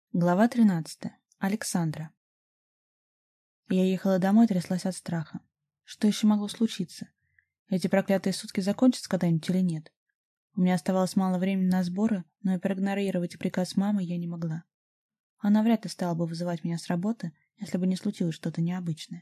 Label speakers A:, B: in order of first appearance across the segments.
A: Глава 13. Александра. Я ехала домой и тряслась от страха. Что еще могло случиться? Эти проклятые сутки закончатся когда-нибудь или нет? У меня оставалось мало времени на сборы, но и проигнорировать приказ мамы я не могла. Она вряд ли стала бы вызывать меня с работы, если бы не случилось что-то необычное.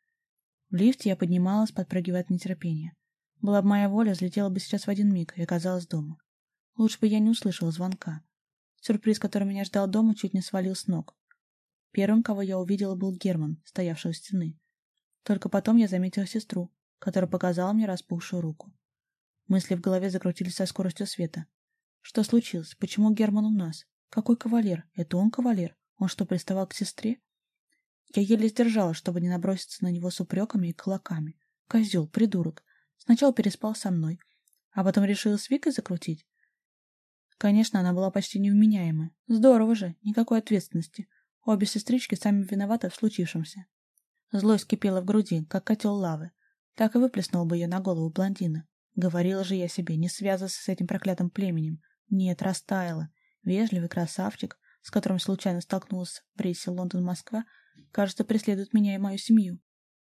A: В лифте я поднималась, подпрыгивая от нетерпения. Была бы моя воля, взлетела бы сейчас в один миг и оказалась дома. Лучше бы я не услышала звонка. Сюрприз, который меня ждал дома, чуть не свалил с ног. Первым, кого я увидела, был Герман, стоявший у стены. Только потом я заметила сестру, которая показала мне распухшую руку. Мысли в голове закрутились со скоростью света. Что случилось? Почему Герман у нас? Какой кавалер? Это он кавалер? Он что, приставал к сестре? Я еле сдержалась, чтобы не наброситься на него с упреками и кулаками. Козел, придурок. Сначала переспал со мной, а потом решил с Викой закрутить. Конечно, она была почти невменяемая. Здорово же, никакой ответственности. Обе сестрички сами виноваты в случившемся. Злость кипела в груди, как котел лавы. Так и выплеснул бы ее на голову блондина. Говорила же я себе, не связываться с этим проклятым племенем. Нет, растаяла. Вежливый красавчик, с которым случайно столкнулась в рейсе Лондон-Москва, кажется, преследует меня и мою семью.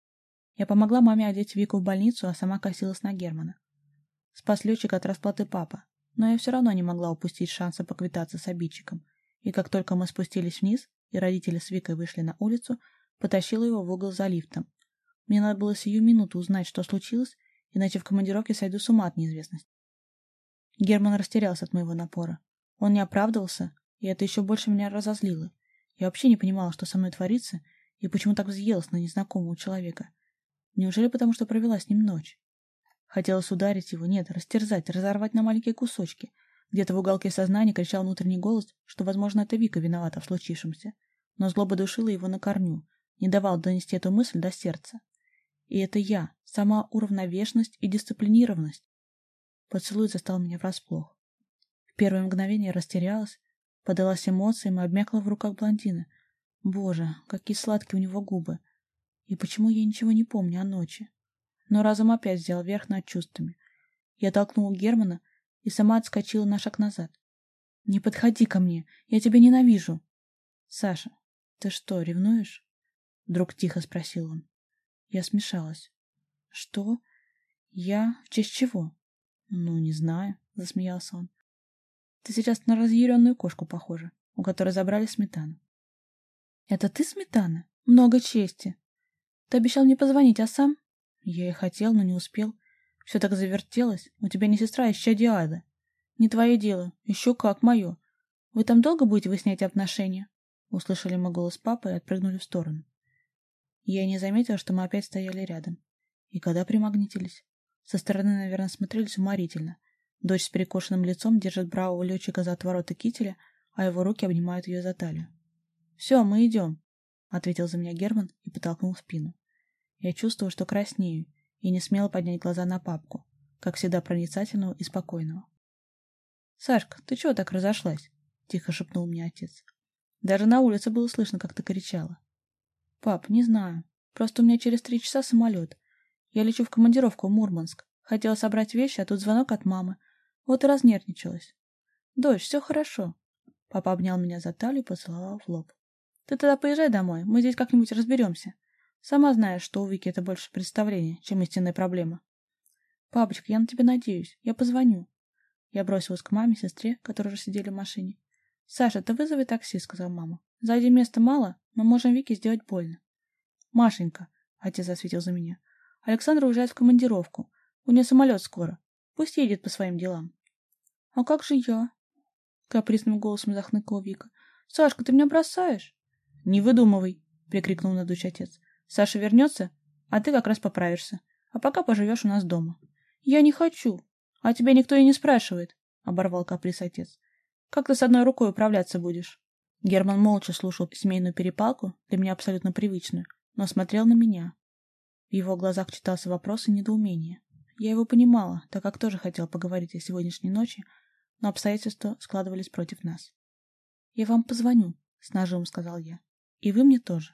A: Я помогла маме одеть Вику в больницу, а сама косилась на Германа. Спас летчика от расплаты папа. Но я все равно не могла упустить шанса поквитаться с обидчиком, и как только мы спустились вниз, и родители с Викой вышли на улицу, потащила его в угол за лифтом. Мне надо было сию минуту узнать, что случилось, иначе в командировке сойду с ума от неизвестности. Герман растерялся от моего напора. Он не оправдывался, и это еще больше меня разозлило. Я вообще не понимала, что со мной творится, и почему так взъелась на незнакомого человека. Неужели потому, что провела с ним ночь? Хотелось ударить его, нет, растерзать, разорвать на маленькие кусочки. Где-то в уголке сознания кричал внутренний голос, что, возможно, это Вика виновата в случившемся. Но злоба душила его на корню, не давала донести эту мысль до сердца. И это я, сама уравновешенность и дисциплинированность. Поцелуй застал меня врасплох. В первое мгновение я растерялась, подалась эмоциям и обмякла в руках блондина. Боже, какие сладкие у него губы. И почему я ничего не помню о ночи? Но разум опять взял верх над чувствами. Я толкнула Германа и сама отскочила на шаг назад. «Не подходи ко мне, я тебя ненавижу!» «Саша, ты что, ревнуешь?» Вдруг тихо спросил он. Я смешалась. «Что? Я? В честь чего?» «Ну, не знаю», — засмеялся он. «Ты сейчас на разъяренную кошку похожа, у которой забрали сметану». «Это ты сметана? Много чести. Ты обещал мне позвонить, а сам?» «Я и хотел, но не успел. Все так завертелось. У тебя не сестра, а исчадие ада. Не твое дело. Еще как мое. Вы там долго будете выяснять отношения?» Услышали мы голос папы и отпрыгнули в сторону. Я не заметила, что мы опять стояли рядом. И когда примагнитились? Со стороны, наверное, смотрелись уморительно. Дочь с перекошенным лицом держит бравого летчика за отвороты кителя, а его руки обнимают ее за талию. «Все, мы идем», — ответил за меня Герман и подтолкнул в спину. Я чувствовала, что краснею, и не смела поднять глаза на папку, как всегда проницательного и спокойного. «Сашка, ты чего так разошлась?» — тихо шепнул мне отец. «Даже на улице было слышно, как ты кричала». «Пап, не знаю. Просто у меня через 3 часа самолет. Я лечу в командировку в Мурманск. Хотела собрать вещи, а тут звонок от мамы. Вот и разнервничалась». «Дочь, все хорошо». Папа обнял меня за талию и поцеловал в лоб. «Ты тогда поезжай домой, мы здесь как-нибудь разберемся. Сама знаешь, что у Вики это больше представление, чем истинная проблема». «Папочка, я на тебя надеюсь. Я позвоню». Я бросилась к маме, сестре, которые уже сидели в машине. «Саша, ты вызови такси», — сказала мама. «Сзади места мало, мы можем Вике сделать больно». «Машенька», — отец осветил за меня, — «Александра уезжает в командировку. У нее самолет скоро. Пусть едет по своим делам». «А как же я?» — капризным голосом захныкала Вика. «Сашка, ты меня бросаешь?» «Не выдумывай», — прикрикнул на дочь отец. «Саша вернется, а ты как раз поправишься. А пока поживешь у нас дома». «Я не хочу. А тебя никто и не спрашивает», — оборвал каприз отец. «Как ты с одной рукой управляться будешь?» Герман молча слушал семейную перепалку, для меня абсолютно привычную, но смотрел на меня. В его глазах читался вопрос и недоумение. Я его понимала, так как тоже хотел поговорить о сегодняшней ночи, но обстоятельства складывались против нас. «Я вам позвоню», — с нажимом сказал я. «И вы мне тоже».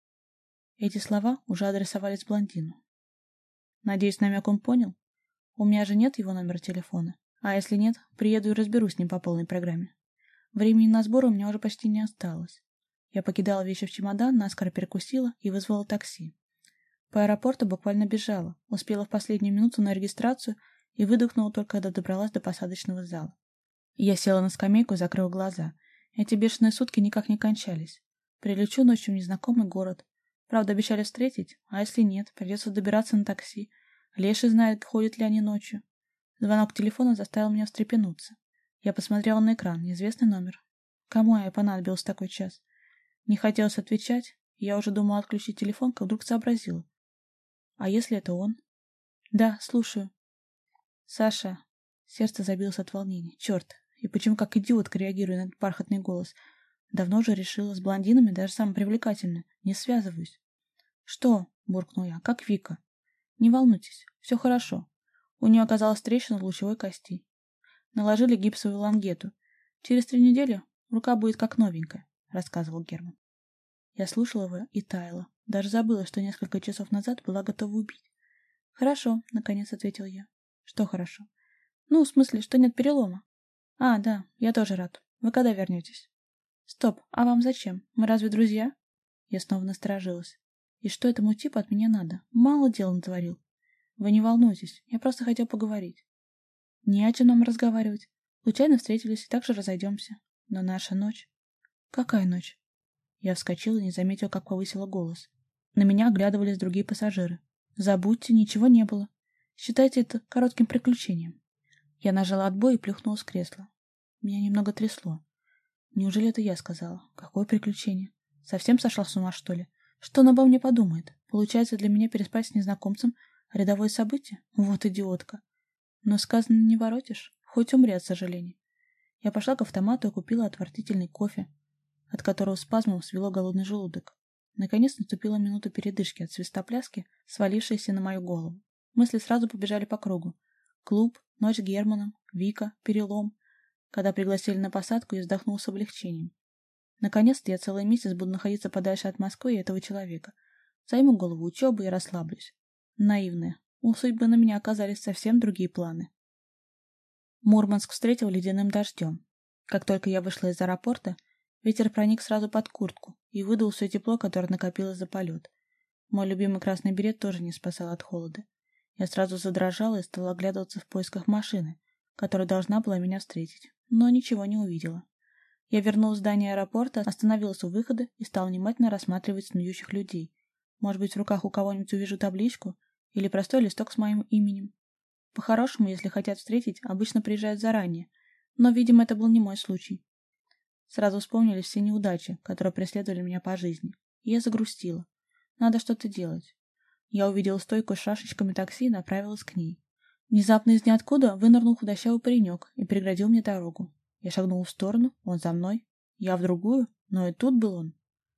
A: Эти слова уже адресовались блондину. Надеюсь, намек он понял? У меня же нет его номера телефона. А если нет, приеду и разберусь с ним по полной программе. Времени на сбор у меня уже почти не осталось. Я покидала вещи в чемодан, наскоро перекусила и вызвала такси. По аэропорту буквально бежала, успела в последнюю минуту на регистрацию и выдохнула только, когда добралась до посадочного зала. Я села на скамейку и закрыла глаза. Эти бешеные сутки никак не кончались. Прилечу ночью в незнакомый город. Правда, обещали встретить, а если нет, придется добираться на такси. Леший знает, ходят ли они ночью. Звонок телефона заставил меня встрепенуться. Я посмотрела на экран, неизвестный номер. Кому я понадобился такой час? Не хотелось отвечать, и я уже думала отключить телефон, как вдруг сообразила. А если это он? Да, слушаю. Саша. Сердце забилось от волнения. Черт, и почему как идиотка реагирую на этот бархатный голос? Давно уже решила, с блондинами, даже самым привлекательным, не связываюсь. Что? Буркнул я. Как Вика. Не волнуйтесь, все хорошо. У нее оказалась трещина в лучевой кости. Наложили гипсовую лангету. Через 3 недели рука будет как новенькая, рассказывал Герман. Я слушала его и таяла. Даже забыла, что несколько часов назад была готова убить. Хорошо, наконец ответил я. Что хорошо? Ну, в смысле, что нет перелома. А, да, я тоже рад. Вы когда вернетесь? Стоп, а вам зачем? Мы разве друзья? Я снова насторожилась. И что этому типу от меня надо? Мало дел натворил. Вы не волнуйтесь, я просто хотел поговорить. Не о чем нам разговаривать. Случайно встретились и так же разойдемся. Но наша ночь... Какая ночь? Я вскочила и не заметила, как повысила голос. На меня оглядывались другие пассажиры. Забудьте, ничего не было. Считайте это коротким приключением. Я нажала отбой и плюхнулась в кресло. Меня немного трясло. Неужели это я сказала? Какое приключение? Совсем сошла с ума, что ли? Что она обо мне подумает? Получается, для меня переспать с незнакомцем рядовое событие? Вот идиотка. Но сказано не воротишь, хоть умри от сожаления. Я пошла к автомату и купила отвратительный кофе, от которого спазмом свело голодный желудок. Наконец наступила минута передышки от свистопляски, свалившейся на мою голову. Мысли сразу побежали по кругу. Клуб, ночь с Германом, Вика, перелом. Когда пригласили на посадку, я вздохнула с облегчением. Наконец-то я целый месяц буду находиться подальше от Москвы и этого человека. Займу голову учебой и расслаблюсь. Наивная. У судьбы на меня оказались совсем другие планы. Мурманск встретил ледяным дождем. Как только я вышла из аэропорта, ветер проник сразу под куртку и выдул все тепло, которое накопилось за полет. Мой любимый красный берет тоже не спасал от холода. Я сразу задрожала и стала оглядываться в поисках машины, которая должна была меня встретить, но ничего не увидела. Я вернулась в здание аэропорта, остановилась у выхода и стала внимательно рассматривать снующих людей. Может быть, в руках у кого-нибудь увижу табличку или простой листок с моим именем. По-хорошему, если хотят встретить, обычно приезжают заранее, но, видимо, это был не мой случай. Сразу вспомнились все неудачи, которые преследовали меня по жизни, и я загрустила. Надо что-то делать. Я увидела стойку с шашечками такси и направилась к ней. Внезапно из ниоткуда вынырнул худощавый паренек и преградил мне дорогу. Я шагнула в сторону, он за мной, я в другую, но и тут был он.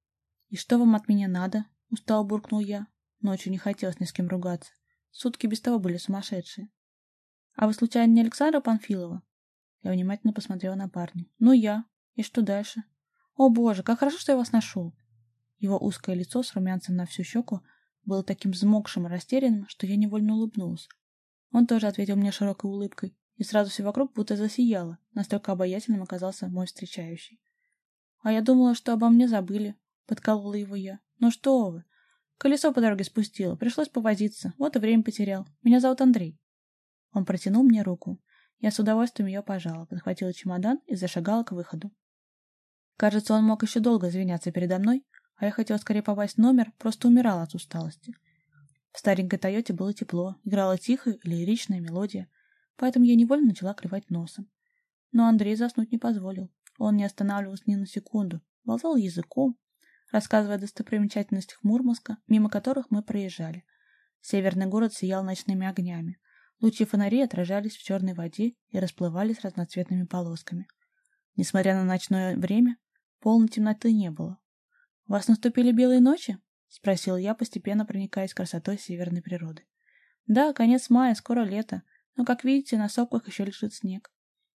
A: «И что вам от меня надо?» — устало буркнул я. Ночью не хотелось ни с кем ругаться. Сутки без того были сумасшедшие. «А вы, случайно, не Александра Панфилова?» Я внимательно посмотрела на парня. «Ну, я. И что дальше?» «О, боже, как хорошо, что я вас нашел!» Его узкое лицо с румянцем на всю щеку было таким взмокшим и растерянным, что я невольно улыбнулась. Он тоже ответил мне широкой улыбкой, и сразу все вокруг будто засияло, настолько обаятельным оказался мой встречающий. «А я думала, что обо мне забыли», — подколола его я. «Ну что вы! Колесо по дороге спустило, пришлось повозиться, вот и время потерял. Меня зовут Андрей». Он протянул мне руку. Я с удовольствием ее пожала, подхватила чемодан и зашагала к выходу. Кажется, он мог еще долго извиняться передо мной, а я хотела скорее попасть в номер, просто умирала от усталости. В старенькой Тойоте было тепло, играла тихая и лиричная мелодия, поэтому я невольно начала клевать носом. Но Андрей заснуть не позволил. Он не останавливался ни на секунду, болтал языком, рассказывая о достопримечательностях Мурманска, мимо которых мы проезжали. Северный город сиял ночными огнями. Лучи фонарей отражались в черной воде и расплывались разноцветными полосками. Несмотря на ночное время, полной темноты не было. «У вас наступили белые ночи?» — спросил я, постепенно проникаясь красотой северной природы. «Да, конец мая, скоро лето, но, как видите, на сопках еще лежит снег».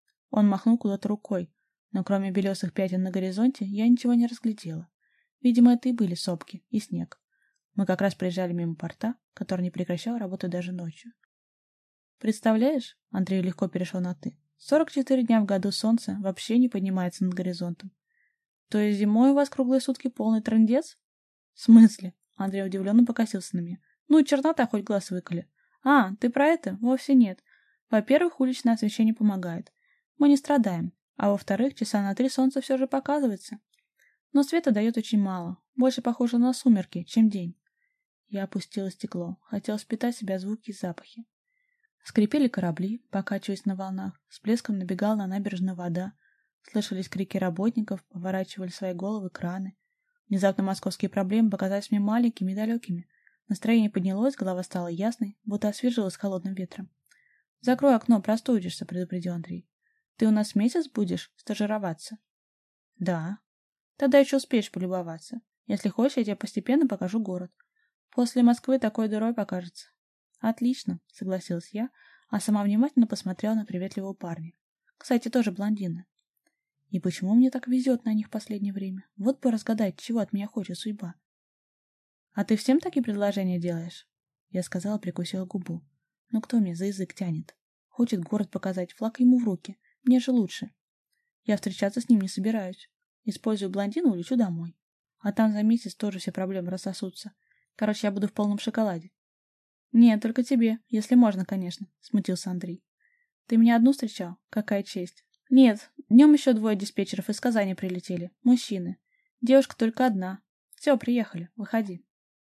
A: Он махнул куда-то рукой, но кроме белесых пятен на горизонте я ничего не разглядела. Видимо, это и были сопки и снег. Мы как раз проезжали мимо порта, который не прекращал работать даже ночью. «Представляешь?» — Андрей легко перешел на «ты». 44 дня в году солнце вообще не поднимается над горизонтом. То есть зимой у вас круглые сутки полный трындец? В смысле? Андрей удивленно покосился на меня. Ну, чернота хоть глаз выколи. А, ты про это? Вовсе нет. Во-первых, уличное освещение помогает. Мы не страдаем. А во-вторых, часа на 3 солнце все же показывается. Но света дает очень мало. Больше похоже на сумерки, чем день. Я опустила стекло. Хотела впитать в себя звуки и запахи. Скрипели корабли, покачиваясь на волнах. С плеском набегала на набережную вода. Слышались крики работников, поворачивали свои головы краны. Внезапно московские проблемы показались мне маленькими и далекими. Настроение поднялось, голова стала ясной, будто освежилась холодным ветром. «Закрой окно, простудишься», — предупредил Андрей. «Ты у нас месяц будешь стажироваться?» «Да». «Тогда еще успеешь полюбоваться. Если хочешь, я тебе постепенно покажу город. После Москвы такой дырой покажется». «Отлично», — согласилась я, а сама внимательно посмотрела на приветливого парня. Кстати, тоже блондина. И почему мне так везет на них в последнее время? Вот бы разгадать, чего от меня хочет судьба. «А ты всем такие предложения делаешь?» Я сказала, прикусила губу. «Ну кто мне за язык тянет? Хочет город показать, флаг ему в руки. Мне же лучше. Я встречаться с ним не собираюсь. Использую блондину, улечу домой. А там за месяц тоже все проблемы рассосутся. Короче, я буду в полном шоколаде». «Нет, только тебе, если можно, конечно», — смутился Андрей. «Ты меня одну встречал? Какая честь». «Нет, днем еще 2 диспетчеров из Казани прилетели. Мужчины. Девушка только одна. Все, приехали. Выходи».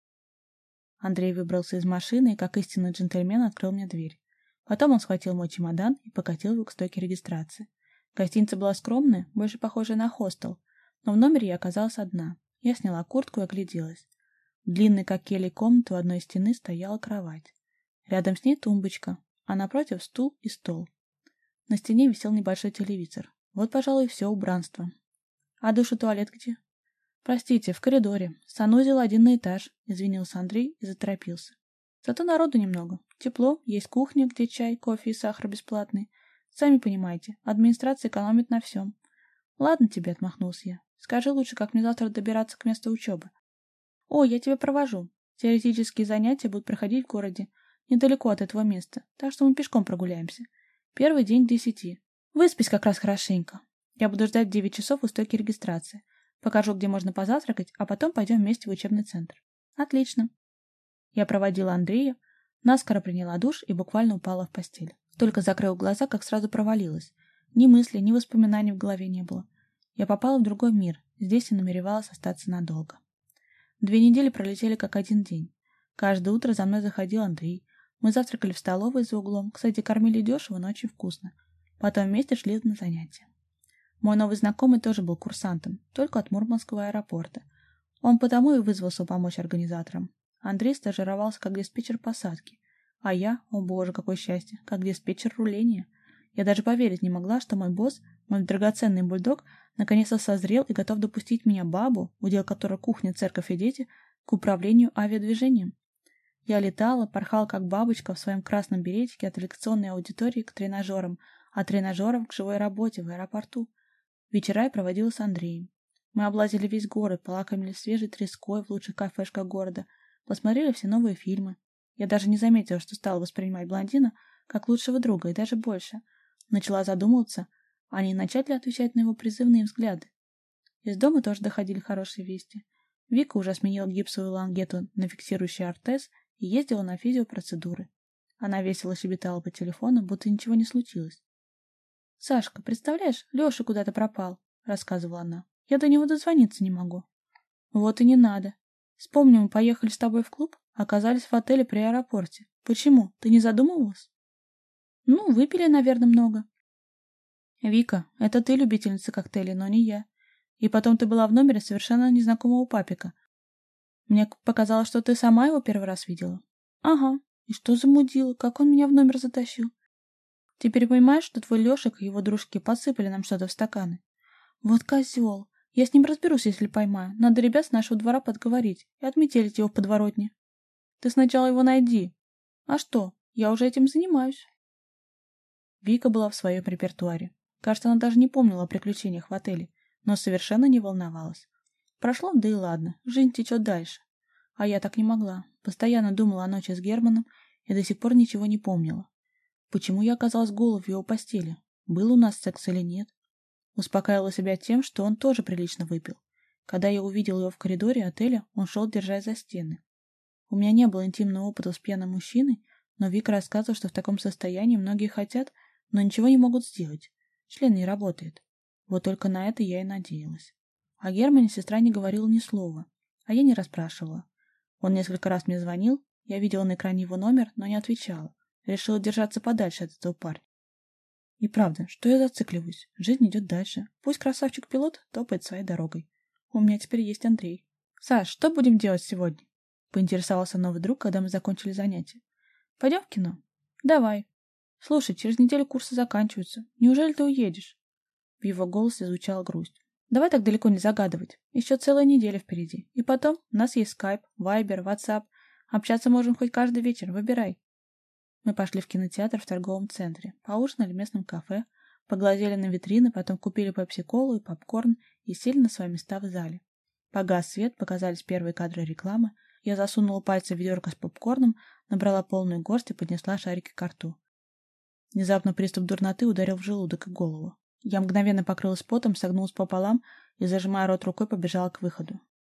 A: Андрей выбрался из машины и, как истинный джентльмен, открыл мне дверь. Потом он схватил мой чемодан и покатил его к стойке регистрации. Гостиница была скромная, больше похожая на хостел, но в номере я оказалась одна. Я сняла куртку и огляделась. В длинной, как келий, комнате у одной стены стояла кровать. Рядом с ней тумбочка, а напротив стул и стол. На стене висел небольшой телевизор. Вот, пожалуй, все убранство. «А душ и туалет где?» «Простите, в коридоре. Санузел 1 на этаж», — извинился Андрей и заторопился. «Зато народу немного. Тепло, есть кухня, где чай, кофе и сахар бесплатный. Сами понимаете, администрация экономит на всем». «Ладно тебе», — отмахнулся я. «Скажи лучше, как мне завтра добираться к месту учебы». «О, я тебя провожу. Теоретические занятия будут проходить в городе, недалеко от этого места, так что мы пешком прогуляемся. Первый день к 10. Выспись как раз хорошенько. Я буду ждать в 9 часов у стойки регистрации. Покажу, где можно позавтракать, а потом пойдем вместе в учебный центр». «Отлично». Я проводила Андрея, наскоро приняла душ и буквально упала в постель. Только закрыла глаза, как сразу провалилась. Ни мысли, ни воспоминаний в голове не было. Я попала в другой мир, здесь и намеревалась остаться надолго. 2 недели пролетели как один день. Каждое утро за мной заходил Андрей. Мы завтракали в столовой за углом. Кстати, кормили дешево, но очень вкусно. Потом вместе шли на занятия. Мой новый знакомый тоже был курсантом, только от Мурманского аэропорта. Он потому и вызвался помочь организаторам. Андрей стажировался как диспетчер посадки. А я, о боже, какое счастье, как диспетчер руления. Я даже поверить не могла, что мой босс, мой драгоценный бульдог, наконец-то созрел и готов допустить меня, бабу, удел которой кухня, церковь и дети, к управлению авиадвижением. Я летала, порхала как бабочка в своем красном беретике от лекционной аудитории к тренажерам, от тренажеров к живой работе в аэропорту. Вечера я проводила с Андреем. Мы облазили весь город, полакомились свежей треской в лучших кафешках города, посмотрели все новые фильмы. Я даже не заметила, что стала воспринимать блондина как лучшего друга и даже больше. Начала задумываться, а не начать ли отвечать на его призывные взгляды. Из дома тоже доходили хорошие вести. Вика уже сменила гипсовую лангету на фиксирующий ортез и ездила на физиопроцедуры. Она весело щебетала по телефону, будто ничего не случилось. «Сашка, представляешь, Леша куда-то пропал», — рассказывала она. «Я до него дозвониться не могу». «Вот и не надо. Вспомни, мы поехали с тобой в клуб, оказались в отеле при аэропорте. Почему? Ты не задумывалась?» «Ну, выпили, наверное, много». «Вика, это ты любительница коктейлей, но не я. И потом ты была в номере совершенно незнакомого папика. Мне показалось, что ты сама его первый раз видела». «Ага. И что за мудила? Как он меня в номер затащил?» «Теперь понимаешь, что твой Лешек и его дружки подсыпали нам что-то в стаканы?» «Вот козел. Я с ним разберусь, если поймаю. Надо ребят с нашего двора подговорить и отметелить его в подворотне». «Ты сначала его найди». «А что? Я уже этим занимаюсь». Вика была в своем репертуаре. Кажется, она даже не помнила о приключениях в отеле, но совершенно не волновалась. Прошло, да и ладно, жизнь течет дальше. А я так не могла. Постоянно думала о ночи с Германом и до сих пор ничего не помнила. Почему я оказалась голой в его постели? был у нас секс или нет. Успокаивала себя тем, что он тоже прилично выпил. Когда я увидел его в коридоре отеля, он шел, держась за стены. У меня не было интимного опыта с пьяным мужчиной, но Вика рассказывала, что в таком состоянии многие хотят, но ничего не могут сделать. Член не работает. Вот только на это я и надеялась. О Германе сестра не говорила ни слова, а я не расспрашивала. Он несколько раз мне звонил, я видела на экране его номер, но не отвечала. Решила держаться подальше от этого парня. И правда, что я зацикливаюсь? Жизнь идет дальше. Пусть красавчик-пилот топает своей дорогой. У меня теперь есть Андрей. Саш, что будем делать сегодня? Поинтересовался новый друг, когда мы закончили занятие. Пойдем в кино? Давай. Слушай, через неделю курсы заканчиваются. Неужели ты уедешь? В его голосе звучала грусть. Давай так далеко не загадывать. Еще целая неделя впереди. И потом у нас есть скайп, вайбер, ватсап. Общаться можем хоть каждый вечер. Выбирай. Мы пошли в кинотеатр в торговом центре, поужинали в местном кафе, поглазели на витрины, потом купили пепси-колу и попкорн и сели на свои места в зале. Погас свет, показались первые кадры рекламы. Я засунула пальцы в ведерко с попкорном, набрала полную горсть и поднесла шарики к рту. Внезапно приступ дурноты ударил в желудок и голову. Я мгновенно покрылась потом, согнулась пополам и, зажимая рот рукой, побежала к выходу.